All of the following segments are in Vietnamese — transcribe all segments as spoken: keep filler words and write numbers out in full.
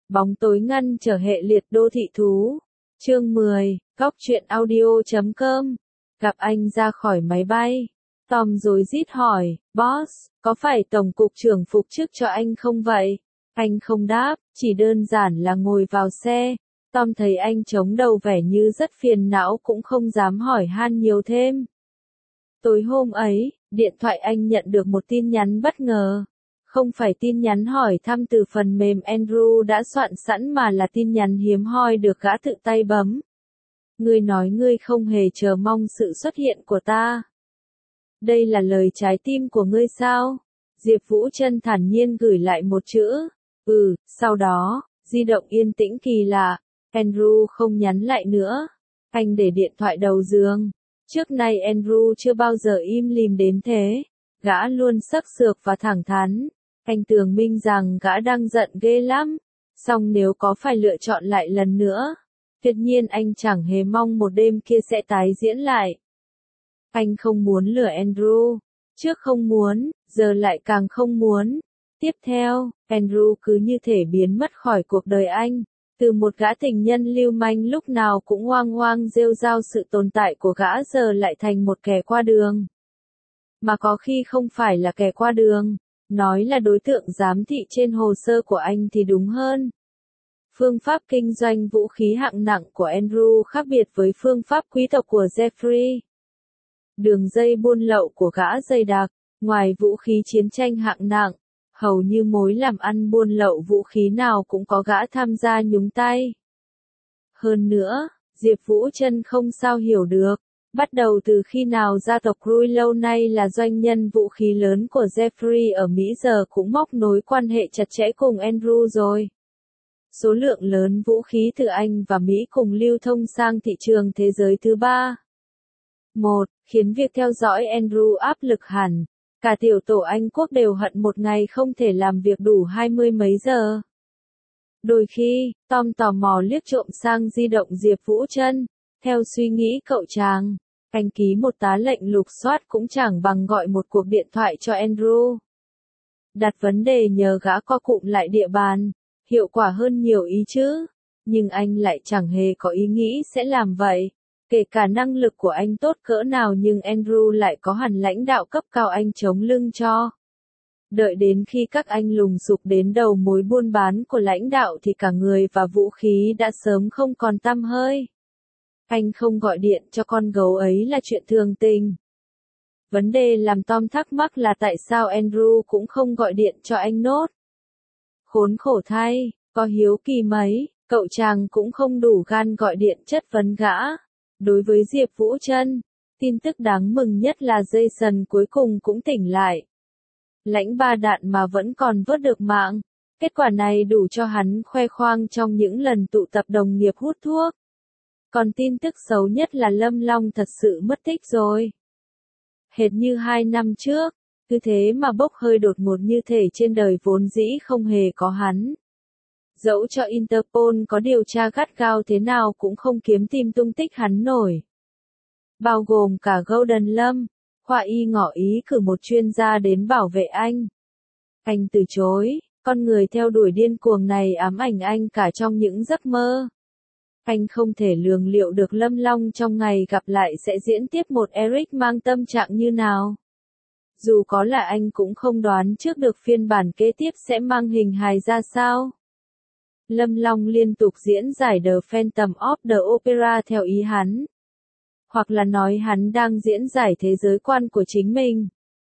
Bóng tối ngăn trở hệ liệt đô thị thú. Chương mười, góc truyện audio chấm com. Gặp anh ra khỏi máy bay. Tom rối rít hỏi, boss, có phải tổng cục trưởng phục chức cho anh không vậy? Anh không đáp, chỉ đơn giản là ngồi vào xe. Tom thấy anh chống đầu vẻ như rất phiền não cũng không dám hỏi han nhiều thêm. Tối hôm ấy, điện thoại anh nhận được một tin nhắn bất ngờ. Không phải tin nhắn hỏi thăm từ phần mềm Andrew đã soạn sẵn mà là tin nhắn hiếm hoi được gã tự tay bấm. Ngươi nói ngươi không hề chờ mong sự xuất hiện của ta. Đây là lời trái tim của ngươi sao? Diệp Vũ Trân thản nhiên gửi lại một chữ. Ừ, sau đó, di động yên tĩnh kỳ lạ. Andrew không nhắn lại nữa. Anh để điện thoại đầu giường. Trước nay Andrew chưa bao giờ im lìm đến thế. Gã luôn sắc sược và thẳng thắn. Anh tưởng minh rằng gã đang giận ghê lắm. Song nếu có phải lựa chọn lại lần nữa, tuyệt nhiên anh chẳng hề mong một đêm kia sẽ tái diễn lại. Anh không muốn lừa Andrew. Trước không muốn, giờ lại càng không muốn. Tiếp theo, Andrew cứ như thể biến mất khỏi cuộc đời anh. Từ một gã tình nhân lưu manh lúc nào cũng hoang hoang rêu rao sự tồn tại của gã giờ lại thành một kẻ qua đường. Mà có khi không phải là kẻ qua đường, nói là đối tượng giám thị trên hồ sơ của anh thì đúng hơn. Phương pháp kinh doanh vũ khí hạng nặng của Andrew khác biệt với phương pháp quý tộc của Jeffrey. Đường dây buôn lậu của gã dày đặc, ngoài vũ khí chiến tranh hạng nặng, hầu như mối làm ăn buôn lậu vũ khí nào cũng có gã tham gia nhúng tay. Hơn nữa, Diệp Vũ Trân không sao hiểu được, bắt đầu từ khi nào gia tộc Rui lâu nay là doanh nhân vũ khí lớn của Jeffrey ở Mỹ giờ cũng móc nối quan hệ chặt chẽ cùng Andrew rồi. Số lượng lớn vũ khí từ Anh và Mỹ cùng lưu thông sang thị trường thế giới thứ ba. Một, khiến việc theo dõi Andrew áp lực hẳn. Cả tiểu tổ Anh quốc đều hận một ngày không thể làm việc đủ hai mươi mấy giờ. Đôi khi, Tom tò mò liếc trộm sang di động Diệp Vũ Trân. Theo suy nghĩ cậu chàng, anh ký một tá lệnh lục soát cũng chẳng bằng gọi một cuộc điện thoại cho Andrew. Đặt vấn đề nhờ gã co cụm lại địa bàn, hiệu quả hơn nhiều ý chứ. Nhưng anh lại chẳng hề có ý nghĩ sẽ làm vậy. Kể cả năng lực của anh tốt cỡ nào nhưng Andrew lại có hẳn lãnh đạo cấp cao anh chống lưng cho. Đợi đến khi các anh lùng sục đến đầu mối buôn bán của lãnh đạo thì cả người và vũ khí đã sớm không còn tăm hơi. Anh không gọi điện cho con gấu ấy là chuyện thường tình. Vấn đề làm Tom thắc mắc là tại sao Andrew cũng không gọi điện cho anh nốt. Khốn khổ thay, có hiếu kỳ mấy, cậu chàng cũng không đủ gan gọi điện chất vấn gã. Đối với Diệp Vũ Trân, tin tức đáng mừng nhất là Jason cuối cùng cũng tỉnh lại. Lãnh ba đạn mà vẫn còn vớt được mạng. Kết quả này đủ cho hắn khoe khoang trong những lần tụ tập đồng nghiệp hút thuốc. Còn tin tức xấu nhất là Lâm Long thật sự mất tích rồi. Hệt như hai năm trước, cứ thế mà bốc hơi đột ngột như thể trên đời vốn dĩ không hề có hắn. Dẫu cho Interpol có điều tra gắt gao thế nào cũng không kiếm tìm tung tích hắn nổi. Bao gồm cả Golden Lâm, khoa y ngỏ ý cử một chuyên gia đến bảo vệ anh. Anh từ chối, con người theo đuổi điên cuồng này ám ảnh anh cả trong những giấc mơ. Anh không thể lường liệu được Lâm Long trong ngày gặp lại sẽ diễn tiếp một Eric mang tâm trạng như nào. Dù có là anh cũng không đoán trước được phiên bản kế tiếp sẽ mang hình hài ra sao. Lâm Long liên tục diễn giải The Phantom of the Opera theo ý hắn. Hoặc là nói hắn đang diễn giải thế giới quan của chính mình.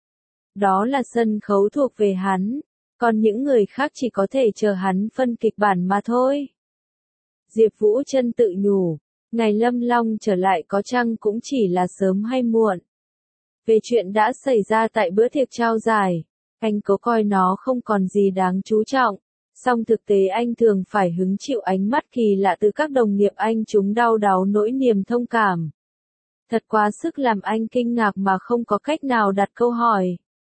Đó là sân khấu thuộc về hắn, còn những người khác chỉ có thể chờ hắn phân kịch bản mà thôi. Diệp Vũ Trân tự nhủ, ngày Lâm Long trở lại có chăng cũng chỉ là sớm hay muộn. Về chuyện đã xảy ra tại bữa tiệc trao giải, anh cố coi nó không còn gì đáng chú trọng. Song thực tế anh thường phải hứng chịu ánh mắt kỳ lạ từ các đồng nghiệp anh chúng đau đáu nỗi niềm thông cảm. Thật quá sức làm anh kinh ngạc mà không có cách nào đặt câu hỏi.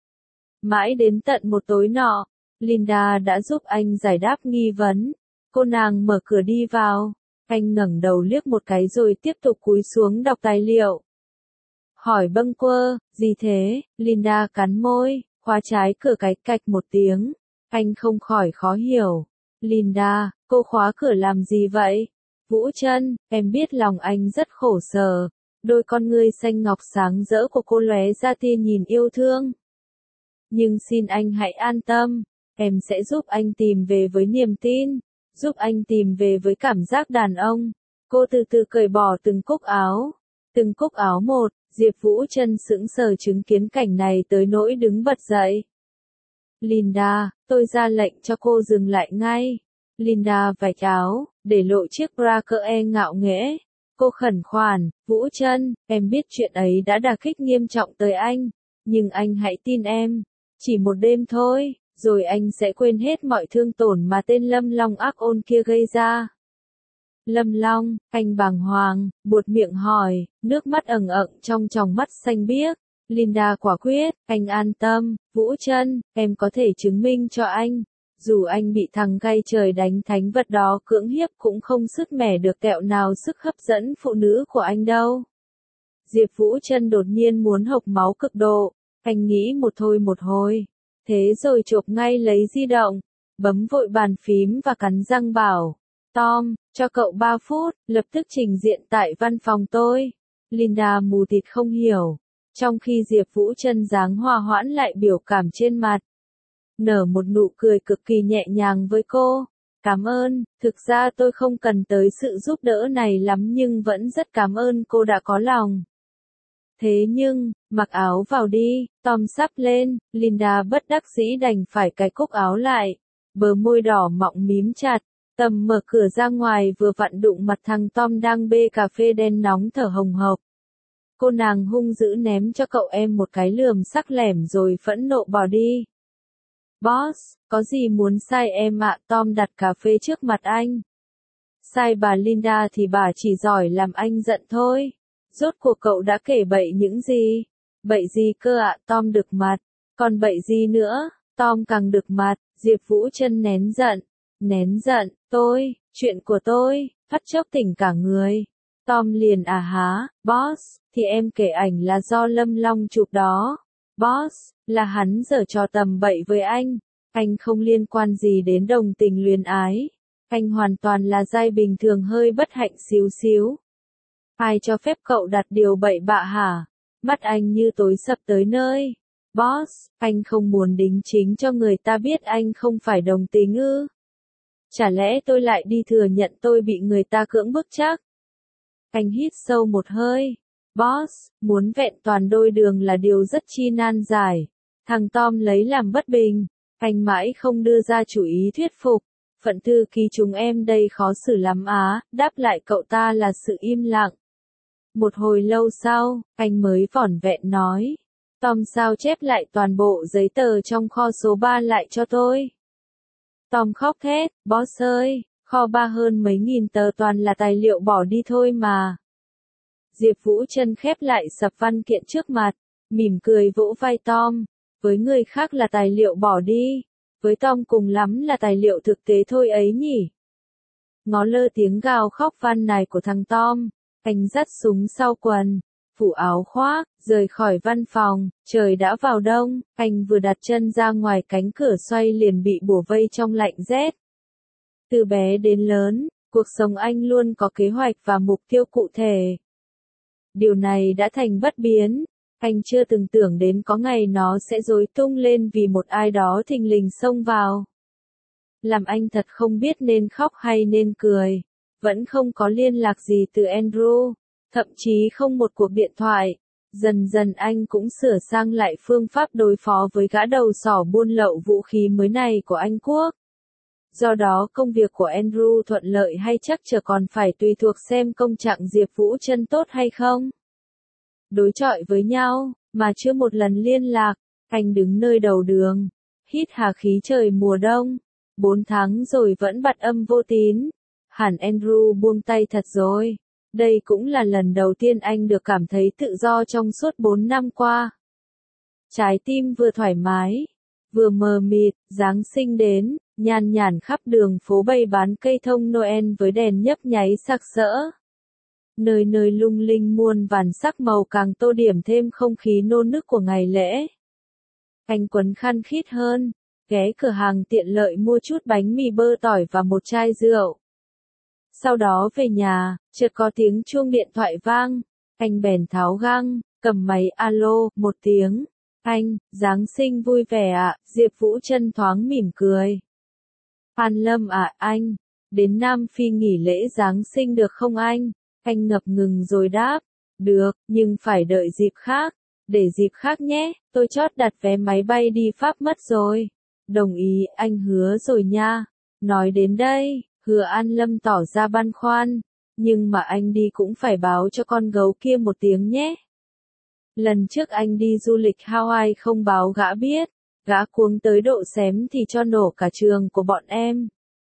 Mãi đến tận một tối nọ, Linda đã giúp anh giải đáp nghi vấn. Cô nàng mở cửa đi vào, anh ngẩng đầu liếc một cái rồi tiếp tục cúi xuống đọc tài liệu. Hỏi bâng quơ, gì thế? Linda cắn môi, khóa trái cửa cái cạch một tiếng. Anh không khỏi khó hiểu. Linda, Cô khóa cửa làm gì vậy? Vũ Trân, em biết lòng anh rất khổ sở. Đôi con ngươi xanh ngọc sáng rỡ của cô lóe ra tia nhìn yêu thương. Nhưng xin anh hãy an tâm, em sẽ giúp anh tìm về với niềm tin, giúp anh tìm về với cảm giác đàn ông. Cô từ từ cởi bỏ từng cúc áo, từng cúc áo một, Diệp Vũ Trân sững sờ chứng kiến cảnh này tới nỗi đứng bật dậy. Linda, tôi ra lệnh cho cô dừng lại ngay. Linda vạch áo, để lộ chiếc bra cỡ e ngạo nghễ. Cô khẩn khoản, Vũ Trân, em biết chuyện ấy đã đả kích nghiêm trọng tới anh, nhưng anh hãy tin em, chỉ một đêm thôi, rồi anh sẽ quên hết mọi thương tổn mà tên Lâm Long ác ôn kia gây ra. Lâm Long, anh bàng hoàng, buột miệng hỏi, nước mắt ẩn ẩn trong tròng mắt xanh biếc. Linda quả quyết, anh an tâm, Vũ Trân, em có thể chứng minh cho anh. Dù anh bị thằng gay trời đánh thánh vật đó cưỡng hiếp cũng không sứt mẻ được tẹo nào sức hấp dẫn phụ nữ của anh đâu. Diệp Vũ Trân đột nhiên muốn hộc máu cực độ, anh nghĩ một thôi một hồi. Thế rồi chộp ngay lấy di động, bấm vội bàn phím và cắn răng bảo, Tom, cho cậu ba phút, lập tức trình diện tại văn phòng tôi. Linda mù tịt không hiểu, trong khi Diệp Vũ Trân dáng hòa hoãn lại biểu cảm trên mặt. Nở một nụ cười cực kỳ nhẹ nhàng với cô. Cảm ơn, thực ra tôi không cần tới sự giúp đỡ này lắm nhưng vẫn rất cảm ơn cô đã có lòng. Thế nhưng, mặc áo vào đi, Tom sắp lên, Linda bất đắc dĩ đành phải cài cúc áo lại. Bờ môi đỏ mọng mím chặt, tầm mở cửa ra ngoài vừa vặn đụng mặt thằng Tom đang bê cà phê đen nóng thở hồng hộc. Cô nàng hung dữ ném cho cậu em một cái lườm sắc lẻm rồi phẫn nộ bỏ đi. Boss, có gì muốn sai em ạ? Tom đặt cà phê trước mặt anh. Sai bà Linda thì bà chỉ giỏi làm anh giận thôi. Rốt cuộc cậu đã kể bậy những gì? Bậy gì cơ ạ? Tom đực mặt. Còn bậy gì nữa? Tom càng đực mặt. Diệp Vũ Trân nén giận. Nén giận, tôi, chuyện của tôi, phát chốc tỉnh cả người. Tom liền à há, boss, thì em kể ảnh là do Lâm Long chụp đó. Boss, là hắn giở trò tầm bậy với anh. Anh không liên quan gì đến đồng tình luyến ái. Anh hoàn toàn là giai bình thường hơi bất hạnh xíu xíu. Ai cho phép cậu đặt điều bậy bạ hả? Mắt anh như tối sập tới nơi. Boss, anh không muốn đính chính cho người ta biết anh không phải đồng tình ư? Chả lẽ tôi lại đi thừa nhận tôi bị người ta cưỡng bức chắc? Anh hít sâu một hơi. Boss, muốn vẹn toàn đôi đường là điều rất chi nan giải. Thằng Tom lấy làm bất bình. Anh mãi không đưa ra chủ ý thuyết phục. Phận thư ký chúng em đây khó xử lắm á, đáp lại cậu ta là sự im lặng. Một hồi lâu sau, anh mới vỏn vẹn nói. Tom sao chép lại toàn bộ giấy tờ trong kho số ba lại cho tôi. Tom khóc thét, boss ơi, kho ba hơn mấy nghìn tờ toàn là tài liệu bỏ đi thôi mà. Diệp Vũ Trân khép lại sập văn kiện trước mặt, mỉm cười vỗ vai Tom. Với người khác là tài liệu bỏ đi, với Tom cùng lắm là tài liệu thực tế thôi ấy nhỉ. Ngó lơ tiếng gào khóc van nài của thằng Tom, anh dắt súng sau quần, phủ áo khoác, rời khỏi văn phòng. Trời đã vào đông, anh vừa đặt chân ra ngoài cánh cửa xoay liền bị bủa vây trong lạnh rét. Từ bé đến lớn, cuộc sống anh luôn có kế hoạch và mục tiêu cụ thể. Điều này đã thành bất biến. Anh chưa từng tưởng đến có ngày nó sẽ rối tung lên vì một ai đó thình lình xông vào. Làm anh thật không biết nên khóc hay nên cười. Vẫn không có liên lạc gì từ Andrew, thậm chí không một cuộc điện thoại. Dần dần anh cũng sửa sang lại phương pháp đối phó với gã đầu sỏ buôn lậu vũ khí mới này của Anh Quốc. Do đó công việc của Andrew thuận lợi hay chắc chờ còn phải tùy thuộc xem công trạng Diệp Vũ Trân tốt hay không. Đối chọi với nhau, mà chưa một lần liên lạc, anh đứng nơi đầu đường, hít hà khí trời mùa đông. Bốn tháng rồi vẫn bặt âm vô tín. Hẳn Andrew buông tay thật rồi. Đây cũng là lần đầu tiên anh được cảm thấy tự do trong suốt bốn năm qua. Trái tim vừa thoải mái, vừa mờ mịt, Giáng sinh đến, nhan nhản khắp đường phố bày bán cây thông Noel với đèn nhấp nháy sặc sỡ. Nơi nơi lung linh muôn vàn sắc màu càng tô điểm thêm không khí nô nức của ngày lễ. Anh quấn khăn khít hơn, ghé cửa hàng tiện lợi mua chút bánh mì bơ tỏi và một chai rượu. Sau đó về nhà, chợt có tiếng chuông điện thoại vang, anh bèn tháo găng, cầm máy alo, một tiếng. Anh, Giáng sinh vui vẻ ạ, Diệp Vũ Trân thoáng mỉm cười. An Lâm à, anh, đến Nam Phi nghỉ lễ Giáng sinh được không anh? Anh ngập ngừng rồi đáp, được, nhưng phải đợi dịp khác, để dịp khác nhé, tôi chót đặt vé máy bay đi Pháp mất rồi. Đồng ý, anh hứa rồi nha. Nói đến đây, Hứa An Lâm tỏ ra băn khoăn, nhưng mà anh đi cũng phải báo cho con gấu kia một tiếng nhé. Lần trước anh đi du lịch Hawaii không báo gã biết, gã cuống tới độ xém thì cho nổ cả trường của bọn em.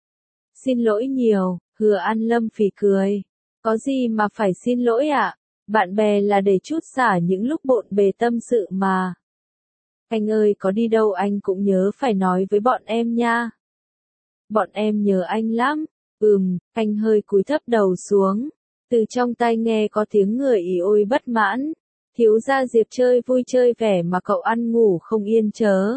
Xin lỗi nhiều, Hứa An Lâm phì cười. Có gì mà phải xin lỗi ạ? À? Bạn bè là để chút xả những lúc bộn bề tâm sự mà. Anh ơi, có đi đâu anh cũng nhớ phải nói với bọn em nha. Bọn em nhớ anh lắm. Ừm, anh hơi cúi thấp đầu xuống. Từ trong tai nghe có tiếng người ỉ ôi bất mãn. Thiếu gia Diệp chơi vui chơi vẻ mà cậu ăn ngủ không yên chớ.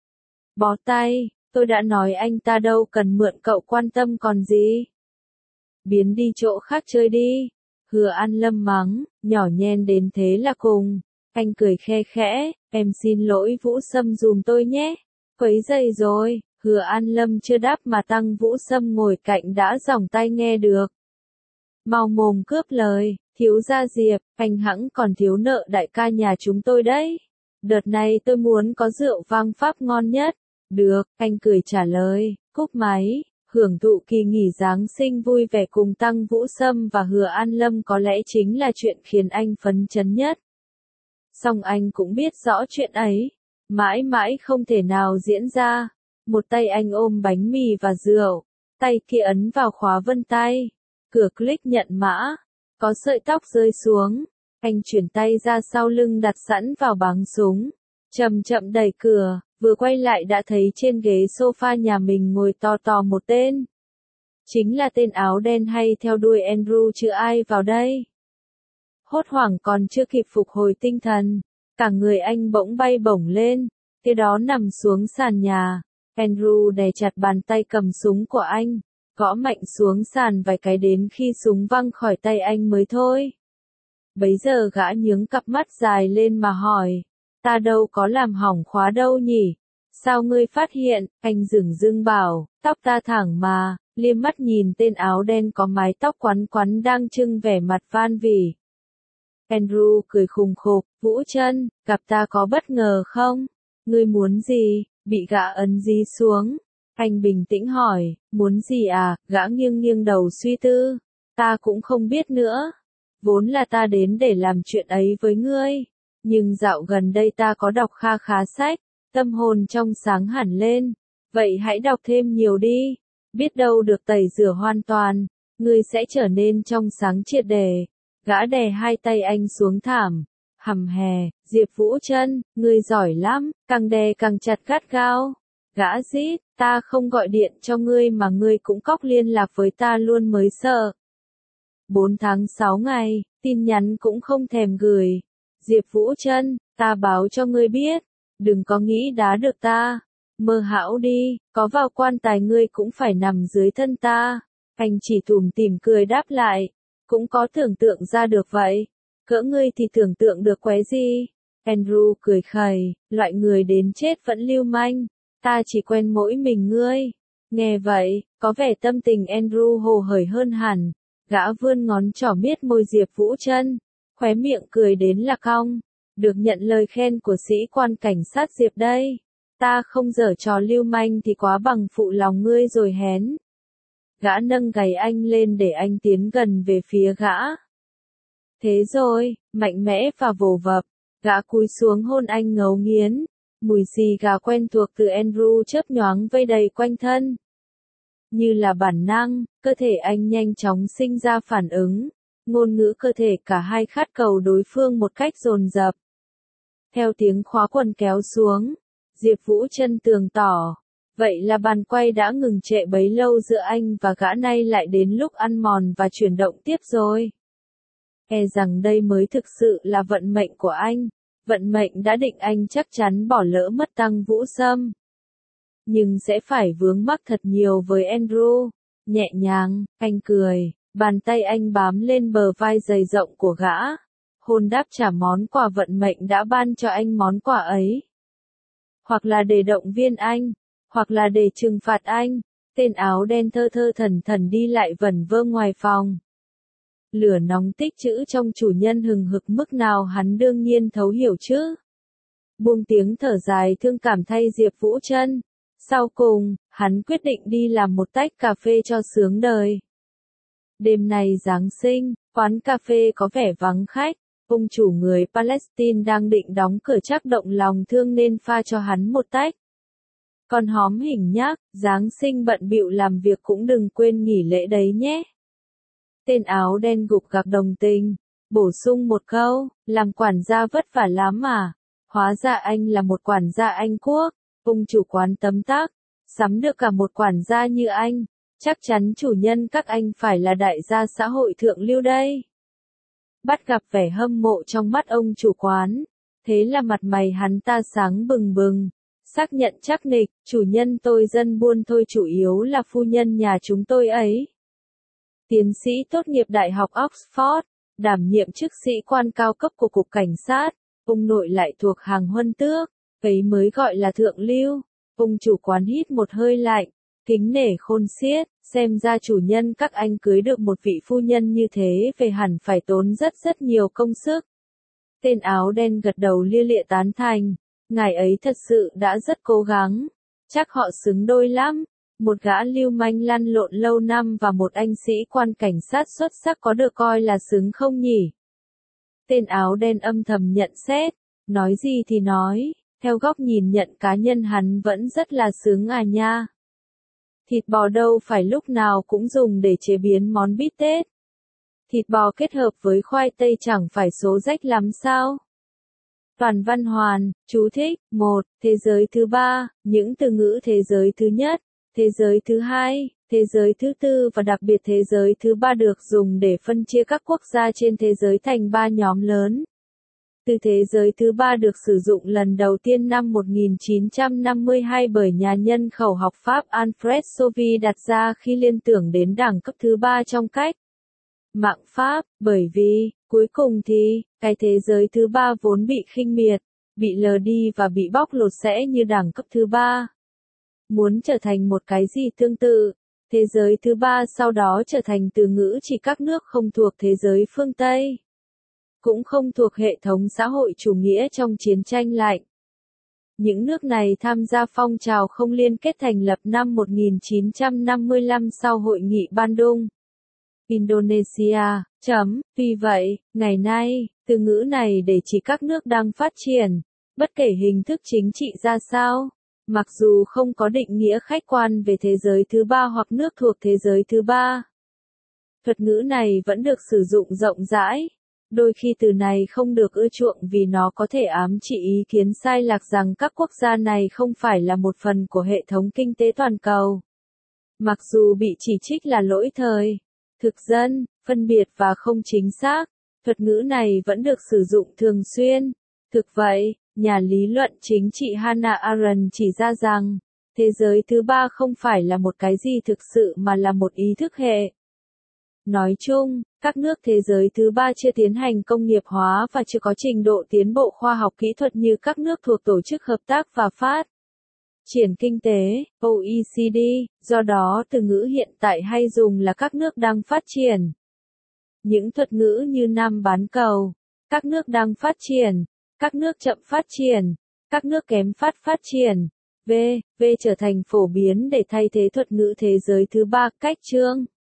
Bó tay, tôi đã nói anh ta đâu cần mượn cậu quan tâm còn gì. Biến đi chỗ khác chơi đi. Hứa An Lâm mắng, nhỏ nhen đến thế là cùng. Anh cười khe khẽ, em xin lỗi Vũ Sâm dùm tôi nhé. Quấy rầy rồi, Hứa An Lâm chưa đáp mà Tăng Vũ Sâm ngồi cạnh đã giỏng tai nghe được. Mau mồm cướp lời, thiếu gia Diệp, anh hẵng còn thiếu nợ đại ca nhà chúng tôi đấy. Đợt này tôi muốn có rượu vang Pháp ngon nhất. Được, anh cười trả lời, cúp máy. Hưởng thụ kỳ nghỉ Giáng sinh vui vẻ cùng Tăng Vũ Sâm và Hứa An Lâm có lẽ chính là chuyện khiến anh phấn chấn nhất. Song anh cũng biết rõ chuyện ấy, mãi mãi không thể nào diễn ra. Một tay anh ôm bánh mì và rượu, tay kia ấn vào khóa vân tay. Cửa click nhận mã, có sợi tóc rơi xuống. Anh chuyển tay ra sau lưng đặt sẵn vào báng súng, chậm chậm đẩy cửa. Vừa quay lại đã thấy trên ghế sofa nhà mình ngồi to to một tên. Chính là tên áo đen hay theo đuôi Andrew chứ ai vào đây. Hốt hoảng còn chưa kịp phục hồi tinh thần, cả người anh bỗng bay bổng lên, kế đó nằm xuống sàn nhà. Andrew đè chặt bàn tay cầm súng của anh, gõ mạnh xuống sàn vài cái đến khi súng văng khỏi tay anh mới thôi. Bấy giờ gã nhướng cặp mắt dài lên mà hỏi. Ta đâu có làm hỏng khóa đâu nhỉ? Sao ngươi phát hiện? Anh dửng dưng bảo, tóc ta thẳng mà, liếc mắt nhìn tên áo đen có mái tóc quắn quắn đang trưng vẻ mặt van vỉ. Andrew cười khùng khục, Vũ Trân, gặp ta có bất ngờ không? Ngươi muốn gì? Bị gã ấn dí xuống. Anh bình tĩnh hỏi, muốn gì à? Gã nghiêng nghiêng đầu suy tư. Ta cũng không biết nữa. Vốn là ta đến để làm chuyện ấy với ngươi. Nhưng dạo gần đây ta có đọc kha khá sách, tâm hồn trong sáng hẳn lên. Vậy hãy đọc thêm nhiều đi. Biết đâu được tẩy rửa hoàn toàn, ngươi sẽ trở nên trong sáng triệt để. Gã đè hai tay anh xuống thảm. Hầm hè, Diệp Vũ Trân, ngươi giỏi lắm, càng đè càng chặt gắt gao. Gã rít, ta không gọi điện cho ngươi mà ngươi cũng cóc liên lạc với ta luôn mới sợ. Bốn tháng sáu ngày, tin nhắn cũng không thèm gửi. Diệp Vũ Trân, ta báo cho ngươi biết, đừng có nghĩ đá được ta. Mơ hão đi, có vào quan tài ngươi cũng phải nằm dưới thân ta. Anh chỉ tủm tỉm cười đáp lại, cũng có tưởng tượng ra được vậy. Cỡ ngươi thì tưởng tượng được quái gì? Andrew cười khẩy, loại người đến chết vẫn lưu manh. Ta chỉ quen mỗi mình ngươi. Nghe vậy, có vẻ tâm tình Andrew hồ hởi hơn hẳn. Gã vươn ngón trỏ miết môi Diệp Vũ Trân, khóe miệng cười đến là cong. Được nhận lời khen của sĩ quan cảnh sát Diệp đây. Ta không giở trò lưu manh thì quá bằng phụ lòng ngươi rồi hén. Gã nâng gáy anh lên để anh tiến gần về phía gã. Thế rồi, mạnh mẽ và vồ vập, gã cúi xuống hôn anh ngấu nghiến. Mùi xì gà quen thuộc từ Andrew chớp nhoáng vây đầy quanh thân. Như là bản năng, cơ thể anh nhanh chóng sinh ra phản ứng. Ngôn ngữ cơ thể cả hai khát cầu đối phương một cách dồn dập. Theo tiếng khóa quần kéo xuống, Diệp Vũ Trân tường tỏ. Vậy là bàn quay đã ngừng trệ bấy lâu giữa anh và gã, nay lại đến lúc ăn mòn và chuyển động tiếp rồi. E rằng đây mới thực sự là vận mệnh của anh. Vận mệnh đã định anh chắc chắn bỏ lỡ mất Tăng Vũ Sâm. nhưng sẽ phải vướng mắc thật nhiều với Andrew. Nhẹ nhàng, anh cười, bàn tay anh bám lên bờ vai dày rộng của gã. Hôn đáp trả món quà vận mệnh đã ban cho anh món quà ấy. Hoặc là để động viên anh, hoặc là để trừng phạt anh. Tên áo đen thơ thơ thẩn thẩn đi lại vẩn vơ ngoài phòng. Lửa nóng tích trữ trong chủ nhân hừng hực mức nào hắn đương nhiên thấu hiểu chứ. Buông tiếng thở dài thương cảm thay Diệp Vũ Trân. Sau cùng, hắn quyết định đi làm một tách cà phê cho sướng đời. Đêm này Giáng sinh, quán cà phê có vẻ vắng khách. Ông chủ người Palestine đang định đóng cửa chắc động lòng thương nên pha cho hắn một tách. Còn hóm hình nhác, Giáng sinh bận bịu làm việc cũng đừng quên nghỉ lễ đấy nhé. Tên áo đen gục gặc đồng tình, bổ sung một câu, làm quản gia vất vả lắm mà. Hóa ra anh là một quản gia Anh Quốc. Ông chủ quán tấm tắc, sắm được cả một quản gia như anh, chắc chắn chủ nhân các anh phải là đại gia xã hội thượng lưu đây. Bắt gặp vẻ hâm mộ trong mắt ông chủ quán, thế là mặt mày hắn ta sáng bừng bừng, xác nhận chắc nịch, chủ nhân tôi dân buôn thôi, chủ yếu là phu nhân nhà chúng tôi ấy. Tiến sĩ tốt nghiệp Đại học Oxford, đảm nhiệm chức sĩ quan cao cấp của Cục Cảnh sát, ông nội lại thuộc hàng huân tước, ấy mới gọi là thượng lưu. Ông chủ quán hít một hơi lạnh, kính nể khôn xiết, xem ra chủ nhân các anh cưới được một vị phu nhân như thế về hẳn phải tốn rất rất nhiều công sức. Tên áo đen gật đầu lia lịa tán thành, ngài ấy thật sự đã rất cố gắng, chắc họ xứng đôi lắm. Một gã lưu manh lăn lộn lâu năm và một anh sĩ quan cảnh sát xuất sắc có được coi là xứng không nhỉ? Tên áo đen âm thầm nhận xét, nói gì thì nói, theo góc nhìn nhận cá nhân hắn vẫn rất là sướng à nha. Thịt bò đâu phải lúc nào cũng dùng để chế biến món bít tết. Thịt bò kết hợp với khoai tây chẳng phải số rách lắm sao? Toàn văn hoàn, chú thích, một, thế giới thứ ba, những từ ngữ thế giới thứ nhất, thế giới thứ hai, thế giới thứ tư và đặc biệt thế giới thứ ba được dùng để phân chia các quốc gia trên thế giới thành ba nhóm lớn. Từ thế giới thứ ba được sử dụng lần đầu tiên năm một nghìn chín trăm năm mươi hai bởi nhà nhân khẩu học Pháp Alfred Sauvy đặt ra khi liên tưởng đến đẳng cấp thứ ba trong cách mạng Pháp, bởi vì, cuối cùng thì, cái thế giới thứ ba vốn bị khinh miệt, bị lờ đi và bị bóc lột sẽ như đẳng cấp thứ ba. Muốn trở thành một cái gì tương tự, thế giới thứ ba sau đó trở thành từ ngữ chỉ các nước không thuộc thế giới phương Tây, cũng không thuộc hệ thống xã hội chủ nghĩa trong chiến tranh lạnh. Những nước này tham gia phong trào không liên kết thành lập năm một nghìn chín trăm năm mươi lăm sau hội nghị Bandung, Indonesia. Chấm. Vì vậy, ngày nay, từ ngữ này để chỉ các nước đang phát triển, bất kể hình thức chính trị ra sao, mặc dù không có định nghĩa khách quan về thế giới thứ ba hoặc nước thuộc thế giới thứ ba. Thuật ngữ này vẫn được sử dụng rộng rãi. Đôi khi từ này không được ưa chuộng vì nó có thể ám chỉ ý kiến sai lạc rằng các quốc gia này không phải là một phần của hệ thống kinh tế toàn cầu. Mặc dù bị chỉ trích là lỗi thời, thực dân, phân biệt và không chính xác, thuật ngữ này vẫn được sử dụng thường xuyên. Thực vậy, nhà lý luận chính trị Hannah Arendt chỉ ra rằng, thế giới thứ ba không phải là một cái gì thực sự mà là một ý thức hệ. Nói chung, các nước thế giới thứ ba chưa tiến hành công nghiệp hóa và chưa có trình độ tiến bộ khoa học kỹ thuật như các nước thuộc Tổ chức Hợp tác và Phát triển Kinh tế, O E C D, do đó từ ngữ hiện tại hay dùng là các nước đang phát triển. Những thuật ngữ như Nam bán cầu, các nước đang phát triển, các nước chậm phát triển, các nước kém phát phát triển, v, v trở thành phổ biến để thay thế thuật ngữ thế giới thứ ba, cách chương.